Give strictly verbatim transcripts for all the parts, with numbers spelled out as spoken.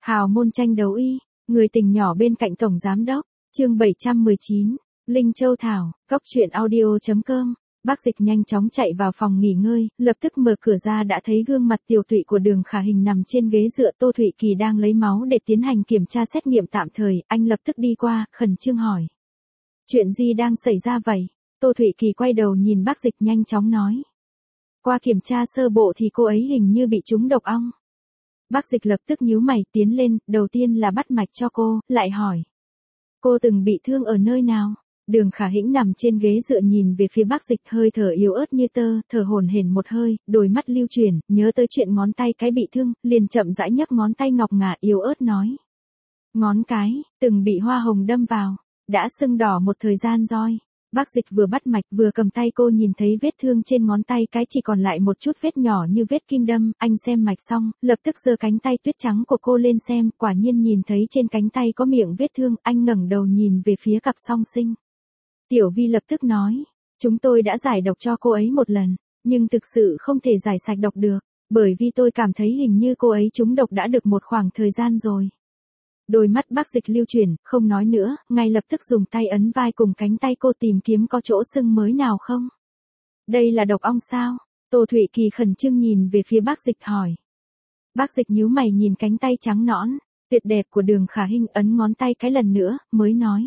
Hào môn tranh đấu y, người tình nhỏ bên cạnh tổng giám đốc, chương bảy trăm mười chín, Linh Châu Thảo, cóc truyện audio chấm com. Bác Dịch nhanh chóng chạy vào phòng nghỉ ngơi, lập tức mở cửa ra đã thấy gương mặt tiểu tụy của Đường Khả Hình nằm trên ghế dựa. Tô Thụy Kỳ đang lấy máu để tiến hành kiểm tra xét nghiệm tạm thời, anh lập tức đi qua, khẩn trương hỏi. Chuyện gì đang xảy ra vậy? Tô Thụy Kỳ quay đầu nhìn bác Dịch nhanh chóng nói. Qua kiểm tra sơ bộ thì cô ấy hình như bị trúng độc ong. Bác Dịch lập tức nhíu mày tiến lên, đầu tiên là bắt mạch cho cô, lại hỏi. Cô từng bị thương ở nơi nào? Đường Khả Hĩnh nằm trên ghế dựa nhìn về phía bác Dịch, hơi thở yếu ớt như tơ, thở hổn hển một hơi, đôi mắt lưu chuyển, nhớ tới chuyện ngón tay cái bị thương, liền chậm rãi nhấc ngón tay ngọc ngà yếu ớt nói. Ngón cái, từng bị hoa hồng đâm vào, đã sưng đỏ một thời gian rồi. Bác Dịch vừa bắt mạch vừa cầm tay cô nhìn thấy vết thương trên ngón tay cái chỉ còn lại một chút vết nhỏ như vết kim đâm, anh xem mạch xong, lập tức giơ cánh tay tuyết trắng của cô lên xem, quả nhiên nhìn thấy trên cánh tay có miệng vết thương, anh ngẩng đầu nhìn về phía cặp song sinh. Tiểu Vi lập tức nói, chúng tôi đã giải độc cho cô ấy một lần, nhưng thực sự không thể giải sạch độc được, bởi vì tôi cảm thấy hình như cô ấy trúng độc đã được một khoảng thời gian rồi. Đôi mắt bác Dịch lưu chuyển, không nói nữa, ngay lập tức dùng tay ấn vai cùng cánh tay cô tìm kiếm có chỗ sưng mới nào không. Đây là độc ong sao? Tô Thụy Kỳ khẩn trương nhìn về phía bác Dịch hỏi. Bác Dịch nhíu mày nhìn cánh tay trắng nõn, tuyệt đẹp của Đường Khả Hinh, ấn ngón tay cái lần nữa, mới nói.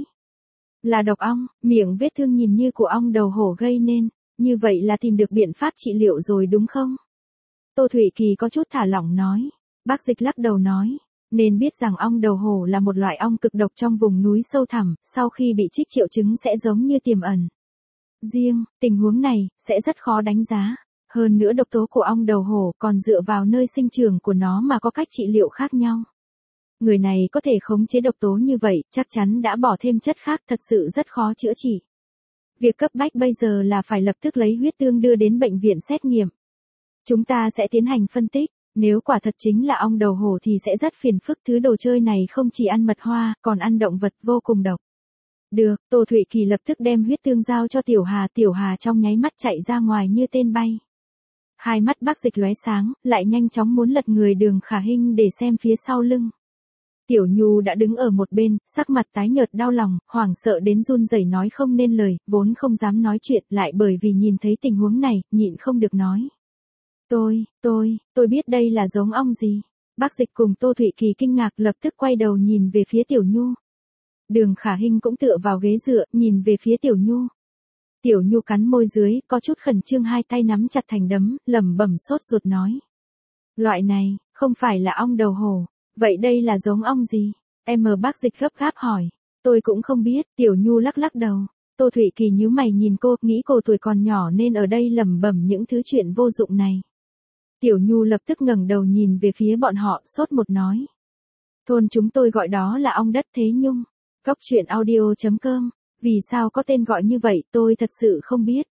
Là độc ong, miệng vết thương nhìn như của ong đầu hổ gây nên, như vậy là tìm được biện pháp trị liệu rồi đúng không? Tô Thụy Kỳ có chút thả lỏng nói. Bác Dịch lắc đầu nói. Nên biết rằng ong đầu hổ là một loại ong cực độc trong vùng núi sâu thẳm, sau khi bị trích triệu chứng sẽ giống như tiềm ẩn. Riêng, tình huống này, sẽ rất khó đánh giá. Hơn nữa độc tố của ong đầu hổ còn dựa vào nơi sinh trưởng của nó mà có cách trị liệu khác nhau. Người này có thể khống chế độc tố như vậy, chắc chắn đã bỏ thêm chất khác, thật sự rất khó chữa trị. Việc cấp bách bây giờ là phải lập tức lấy huyết tương đưa đến bệnh viện xét nghiệm. Chúng ta sẽ tiến hành phân tích. Nếu quả thật chính là ong đầu hổ thì sẽ rất phiền phức, thứ đồ chơi này không chỉ ăn mật hoa, còn ăn động vật, vô cùng độc. Được, Tô Thụy Kỳ lập tức đem huyết tương giao cho Tiểu Hà, Tiểu Hà trong nháy mắt chạy ra ngoài như tên bay. Hai mắt bác Dịch lóe sáng, lại nhanh chóng muốn lật người Đường Khả Hinh để xem phía sau lưng. Tiểu Nhu đã đứng ở một bên, sắc mặt tái nhợt đau lòng, hoảng sợ đến run rẩy nói không nên lời, vốn không dám nói chuyện, lại bởi vì nhìn thấy tình huống này, nhịn không được nói. Tôi, tôi, tôi biết đây là giống ong gì. Bác Dịch cùng Tô Thụy Kỳ kinh ngạc lập tức quay đầu nhìn về phía Tiểu Nhu. Đường Khả Hinh cũng tựa vào ghế dựa, nhìn về phía Tiểu Nhu. Tiểu Nhu cắn môi dưới, có chút khẩn trương, hai tay nắm chặt thành đấm, lẩm bẩm sốt ruột nói. Loại này, không phải là ong đầu hổ. Vậy đây là giống ong gì? Em mờ bác Dịch gấp gáp hỏi. Tôi cũng không biết, Tiểu Nhu lắc lắc đầu. Tô Thụy Kỳ nhíu mày nhìn cô, nghĩ cô tuổi còn nhỏ nên ở đây lẩm bẩm những thứ chuyện vô dụng này. Tiểu Nhu lập tức ngẩng đầu nhìn về phía bọn họ, sốt một nói. Thôn chúng tôi gọi đó là ong đất Thế Nhung. Cóc truyện audio chấm com. Vì sao có tên gọi như vậy tôi thật sự không biết.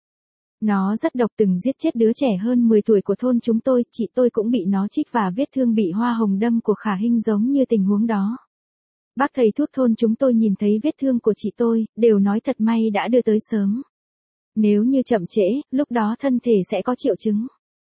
Nó rất độc, từng giết chết đứa trẻ hơn mười tuổi của thôn chúng tôi, chị tôi cũng bị nó trích và vết thương bị hoa hồng đâm của Khả Hinh giống như tình huống đó. Bác thầy thuốc thôn chúng tôi nhìn thấy vết thương của chị tôi, đều nói thật may đã đưa tới sớm. Nếu như chậm trễ, lúc đó thân thể sẽ có triệu chứng.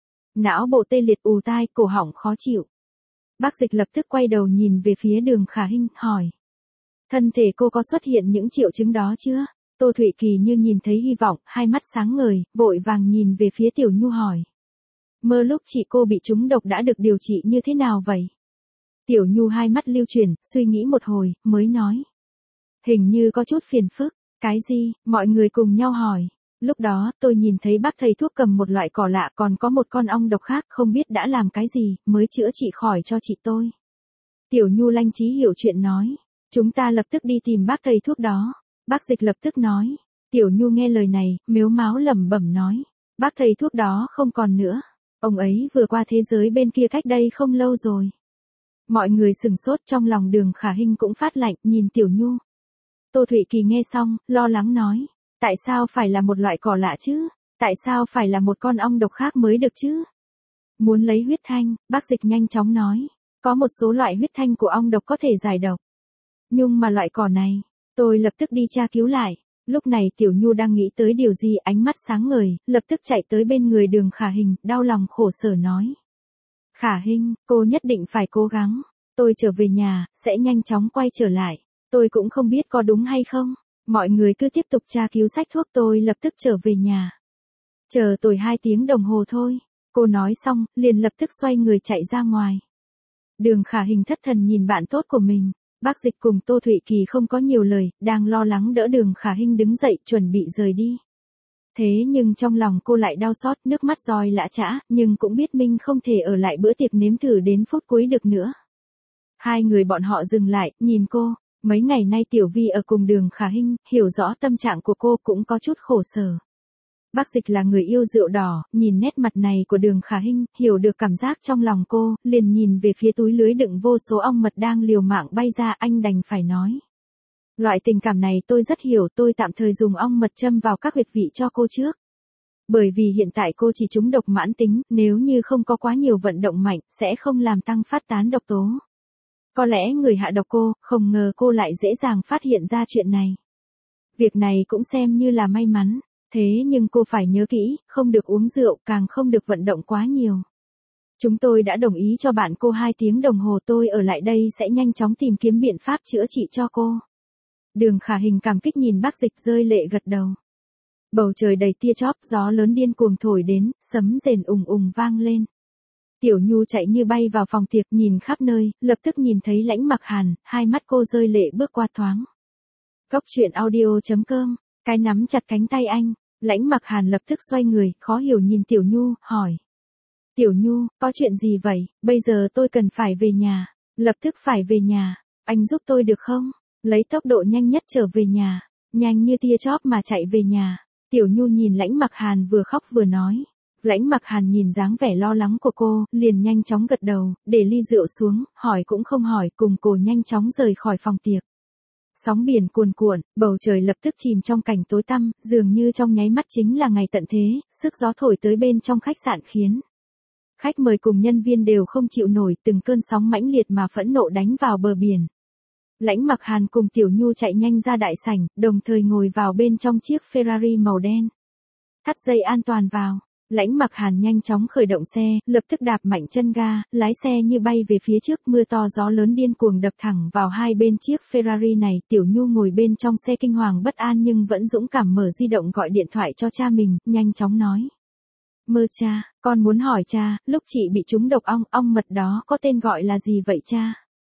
Não bộ tê liệt, ù tai, cổ họng khó chịu. Bác Dịch lập tức quay đầu nhìn về phía Đường Khả Hinh, hỏi. Thân thể cô có xuất hiện những triệu chứng đó chưa? Tô Thụy Kỳ như nhìn thấy hy vọng, hai mắt sáng ngời, vội vàng nhìn về phía Tiểu Nhu hỏi. Mơ lúc chị cô bị trúng độc đã được điều trị như thế nào vậy? Tiểu Nhu hai mắt lưu chuyển, suy nghĩ một hồi, mới nói. Hình như có chút phiền phức. Cái gì? Mọi người cùng nhau hỏi. Lúc đó, tôi nhìn thấy bác thầy thuốc cầm một loại cỏ lạ, còn có một con ong độc khác, không biết đã làm cái gì, mới chữa trị khỏi cho chị tôi. Tiểu Nhu lanh trí hiểu chuyện nói. Chúng ta lập tức đi tìm bác thầy thuốc đó. Bác Dịch lập tức nói. Tiểu Nhu nghe lời này, mếu máo lẩm bẩm nói. Bác thầy thuốc đó không còn nữa. Ông ấy vừa qua thế giới bên kia cách đây không lâu rồi. Mọi người sừng sốt, trong lòng Đường Khả Hinh cũng phát lạnh, nhìn Tiểu Nhu. Tô Thụy Kỳ nghe xong, lo lắng nói. Tại sao phải là một loại cỏ lạ chứ? Tại sao phải là một con ong độc khác mới được chứ? Muốn lấy huyết thanh, bác Dịch nhanh chóng nói. Có một số loại huyết thanh của ong độc có thể giải độc. Nhưng mà loại cỏ này, tôi lập tức đi tra cứu lại. Lúc này Tiểu Nhu đang nghĩ tới điều gì, ánh mắt sáng ngời, lập tức chạy tới bên người Đường Khả Hình, đau lòng khổ sở nói. Khả Hinh, cô nhất định phải cố gắng. Tôi trở về nhà, sẽ nhanh chóng quay trở lại. Tôi cũng không biết có đúng hay không. Mọi người cứ tiếp tục tra cứu sách thuốc, tôi lập tức trở về nhà. Chờ tôi hai tiếng đồng hồ thôi. Cô nói xong, liền lập tức xoay người chạy ra ngoài. Đường Khả Hình thất thần nhìn bạn tốt của mình. Bác Dịch cùng Tô Thụy Kỳ không có nhiều lời, đang lo lắng đỡ Đường Khả Hinh đứng dậy chuẩn bị rời đi. Thế nhưng trong lòng cô lại đau xót, nước mắt roi lã chã, nhưng cũng biết mình không thể ở lại bữa tiệc nếm thử đến phút cuối được nữa. Hai người bọn họ dừng lại, nhìn cô. Mấy ngày nay Tiểu Vi ở cùng Đường Khả Hinh, hiểu rõ tâm trạng của cô cũng có chút khổ sở. Bác Dịch là người yêu rượu đỏ, nhìn nét mặt này của Đường Khả Hinh, hiểu được cảm giác trong lòng cô, liền nhìn về phía túi lưới đựng vô số ong mật đang liều mạng bay ra, anh đành phải nói. Loại tình cảm này tôi rất hiểu, tôi tạm thời dùng ong mật châm vào các huyệt vị cho cô trước. Bởi vì hiện tại cô chỉ trúng độc mãn tính, nếu như không có quá nhiều vận động mạnh, sẽ không làm tăng phát tán độc tố. Có lẽ người hạ độc cô, không ngờ cô lại dễ dàng phát hiện ra chuyện này. Việc này cũng xem như là may mắn. Thế nhưng cô phải nhớ kỹ, không được uống rượu, càng không được vận động quá nhiều. Chúng tôi đã đồng ý cho bạn cô hai tiếng đồng hồ, tôi ở lại đây sẽ nhanh chóng tìm kiếm biện pháp chữa trị cho cô. Đường Khả Hình cảm kích nhìn bác Dịch rơi lệ gật đầu. Bầu trời đầy tia chóp, gió lớn điên cuồng thổi đến, sấm rền ùng ùng vang lên. Tiểu Nhu chạy như bay vào phòng tiệc, nhìn khắp nơi, lập tức nhìn thấy Lãnh Mặc Hàn, hai mắt cô rơi lệ bước qua thoáng. Cốc truyện audio chấm com. Cái nắm chặt cánh tay anh, Lãnh Mặc Hàn lập tức xoay người, khó hiểu nhìn Tiểu Nhu, hỏi. Tiểu Nhu, có chuyện gì vậy, bây giờ tôi cần phải về nhà, lập tức phải về nhà, anh giúp tôi được không? Lấy tốc độ nhanh nhất trở về nhà, nhanh như tia chóp mà chạy về nhà. Tiểu Nhu nhìn Lãnh Mặc Hàn vừa khóc vừa nói. Lãnh Mặc Hàn nhìn dáng vẻ lo lắng của cô, liền nhanh chóng gật đầu, để ly rượu xuống, hỏi cũng không hỏi, cùng cô nhanh chóng rời khỏi phòng tiệc. Sóng biển cuồn cuộn, bầu trời lập tức chìm trong cảnh tối tăm, dường như trong nháy mắt chính là ngày tận thế, sức gió thổi tới bên trong khách sạn khiến khách mời cùng nhân viên đều không chịu nổi, từng cơn sóng mãnh liệt mà phẫn nộ đánh vào bờ biển. Lãnh Mặc Hàn cùng Tiểu Nhu chạy nhanh ra đại sảnh, đồng thời ngồi vào bên trong chiếc Ferrari màu đen. Thắt dây an toàn vào. Lãnh Mặc Hàn nhanh chóng khởi động xe, lập tức đạp mạnh chân ga, lái xe như bay về phía trước, mưa to gió lớn điên cuồng đập thẳng vào hai bên chiếc Ferrari này. Tiểu Nhu ngồi bên trong xe kinh hoàng bất an nhưng vẫn dũng cảm mở di động gọi điện thoại cho cha mình, nhanh chóng nói. Mơ cha, con muốn hỏi cha, lúc chị bị trúng độc ong, ong mật đó có tên gọi là gì vậy cha?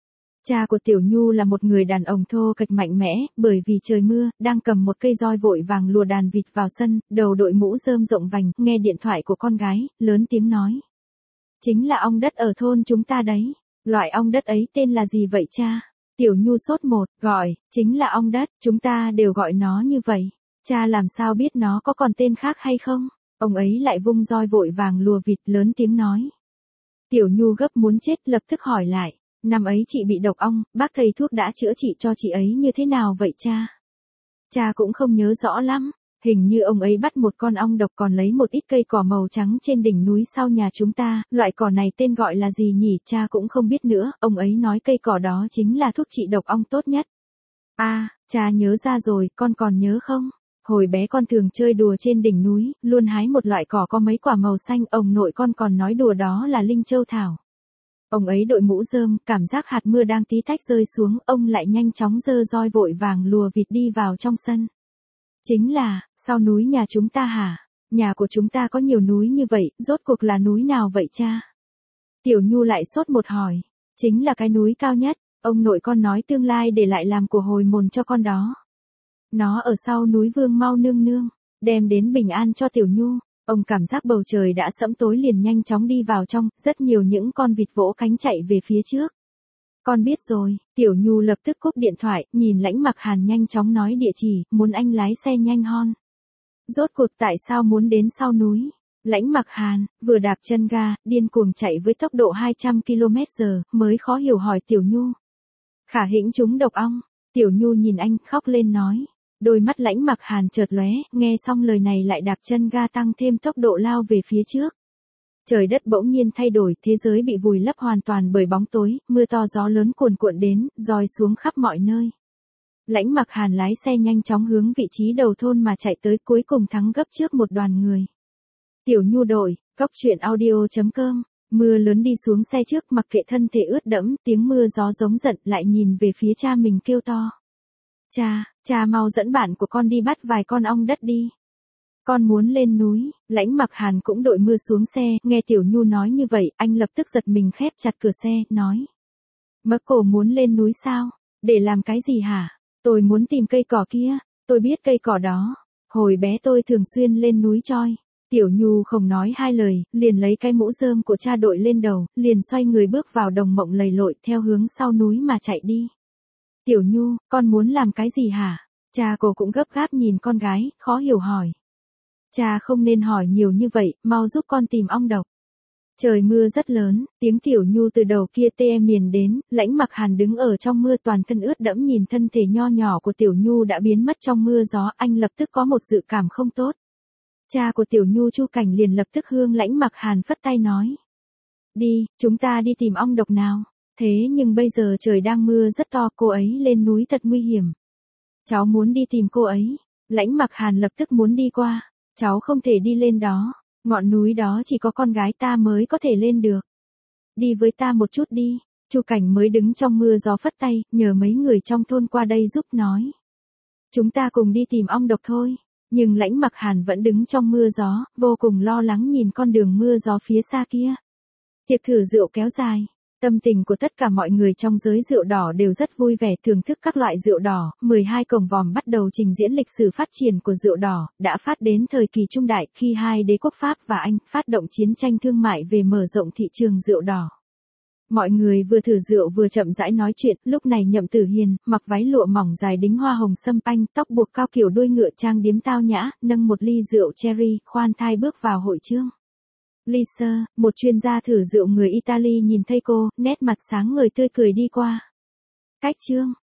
Cha của Tiểu Nhu là một người đàn ông thô kệch mạnh mẽ, bởi vì trời mưa, đang cầm một cây roi vội vàng lùa đàn vịt vào sân, đầu đội mũ rơm rộng vành, nghe điện thoại của con gái, lớn tiếng nói. Chính là ong đất ở thôn chúng ta đấy. Loại ong đất ấy tên là gì vậy cha? Tiểu Nhu sốt một, gọi, chính là ong đất, chúng ta đều gọi nó như vậy. Cha làm sao biết nó có còn tên khác hay không? Ông ấy lại vung roi vội vàng lùa vịt, lớn tiếng nói. Tiểu Nhu gấp muốn chết, lập tức hỏi lại. Năm ấy chị bị độc ong, bác thầy thuốc đã chữa trị cho chị ấy như thế nào vậy cha? Cha cũng không nhớ rõ lắm, hình như ông ấy bắt một con ong độc còn lấy một ít cây cỏ màu trắng trên đỉnh núi sau nhà chúng ta, loại cỏ này tên gọi là gì nhỉ, cha cũng không biết nữa, ông ấy nói cây cỏ đó chính là thuốc trị độc ong tốt nhất. À, cha nhớ ra rồi, con còn nhớ không? Hồi bé con thường chơi đùa trên đỉnh núi, luôn hái một loại cỏ có mấy quả màu xanh, ông nội con còn nói đùa đó là linh châu thảo. Ông ấy đội mũ rơm, cảm giác hạt mưa đang tí tách rơi xuống, ông lại nhanh chóng giơ roi vội vàng lùa vịt đi vào trong sân. Chính là, sau núi nhà chúng ta hả? Nhà của chúng ta có nhiều núi như vậy, rốt cuộc là núi nào vậy cha? Tiểu Nhu lại sốt một hỏi. Chính là cái núi cao nhất, ông nội con nói tương lai để lại làm của hồi môn cho con đó. Nó ở sau núi Vương Mau Nương Nương, đem đến bình an cho Tiểu Nhu. Ông cảm giác bầu trời đã sẫm tối liền nhanh chóng đi vào trong, rất nhiều những con vịt vỗ cánh chạy về phía trước. Con biết rồi, Tiểu Nhu lập tức cúp điện thoại, nhìn Lãnh Mặc Hàn nhanh chóng nói địa chỉ, muốn anh lái xe nhanh hơn. Rốt cuộc tại sao muốn đến sau núi? Lãnh Mặc Hàn, vừa đạp chân ga, điên cuồng chạy với tốc độ hai trăm ki lô mét giờ, mới khó hiểu hỏi Tiểu Nhu. Khả Hĩnh trúng độc ong, Tiểu Nhu nhìn anh, khóc lên nói. Đôi mắt Lãnh Mặc Hàn chợt lóe, nghe xong lời này lại đạp chân ga tăng thêm tốc độ lao về phía trước. Trời đất bỗng nhiên thay đổi, thế giới bị vùi lấp hoàn toàn bởi bóng tối, mưa to gió lớn cuồn cuộn đến, roi xuống khắp mọi nơi. Lãnh Mặc Hàn lái xe nhanh chóng hướng vị trí đầu thôn mà chạy tới, cuối cùng thắng gấp trước một đoàn người. Tiểu Nhu đội, cốc truyện audio chấm com Mưa lớn đi xuống xe trước mặc kệ thân thể ướt đẫm, tiếng mưa gió giống giận lại nhìn về phía cha mình kêu to. Cha, cha mau dẫn bạn của con đi bắt vài con ong đất đi. Con muốn lên núi. Lãnh Mặc Hàn cũng đội mưa xuống xe, nghe Tiểu Nhu nói như vậy, anh lập tức giật mình khép chặt cửa xe, nói. Mớ cổ muốn lên núi sao? Để làm cái gì hả? Tôi muốn tìm cây cỏ kia, tôi biết cây cỏ đó. Hồi bé tôi thường xuyên lên núi choi. Tiểu Nhu không nói hai lời, liền lấy cái mũ rơm của cha đội lên đầu, liền xoay người bước vào đồng mộng lầy lội theo hướng sau núi mà chạy đi. Tiểu Nhu, con muốn làm cái gì hả? Cha cô cũng gấp gáp nhìn con gái, khó hiểu hỏi. Cha không nên hỏi nhiều như vậy, mau giúp con tìm ong độc. Trời mưa rất lớn, tiếng Tiểu Nhu từ đầu kia tê miền đến, Lãnh Mặc Hàn đứng ở trong mưa toàn thân ướt đẫm nhìn thân thể nho nhỏ của Tiểu Nhu đã biến mất trong mưa gió, anh lập tức có một dự cảm không tốt. Cha của Tiểu Nhu Chu Cảnh liền lập tức hướng Lãnh Mặc Hàn phất tay nói. Đi, chúng ta đi tìm ong độc nào. Thế nhưng bây giờ trời đang mưa rất to, cô ấy lên núi thật nguy hiểm. Cháu muốn đi tìm cô ấy. Lãnh Mặc Hàn lập tức muốn đi qua. Cháu không thể đi lên đó. Ngọn núi đó chỉ có con gái ta mới có thể lên được. Đi với ta một chút đi. Chu Cảnh mới đứng trong mưa gió phất tay, nhờ mấy người trong thôn qua đây giúp nói. Chúng ta cùng đi tìm ong độc thôi. Nhưng Lãnh Mặc Hàn vẫn đứng trong mưa gió, vô cùng lo lắng nhìn con đường mưa gió phía xa kia. Tiệc thử rượu kéo dài. Tâm tình của tất cả mọi người trong giới rượu đỏ đều rất vui vẻ thưởng thức các loại rượu đỏ. mười hai cổng vòm bắt đầu trình diễn lịch sử phát triển của rượu đỏ, đã phát đến thời kỳ trung đại khi hai đế quốc Pháp và Anh phát động chiến tranh thương mại về mở rộng thị trường rượu đỏ. Mọi người vừa thử rượu vừa chậm rãi nói chuyện, lúc này Nhậm Tử Hiền, mặc váy lụa mỏng dài đính hoa hồng sâm panh, tóc buộc cao kiểu đuôi ngựa trang điếm tao nhã, nâng một ly rượu cherry, khoan thai bước vào hội chương. Lisa, một chuyên gia thử rượu người Italy nhìn thấy cô, nét mặt sáng ngời tươi cười đi qua. Cách chương,